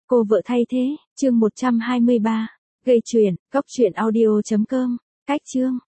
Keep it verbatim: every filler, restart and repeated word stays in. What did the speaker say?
Cô vợ thay thế, chương một trăm hai mươi ba. Gây chuyện, cốc truyện audio chấm com. Cách chương.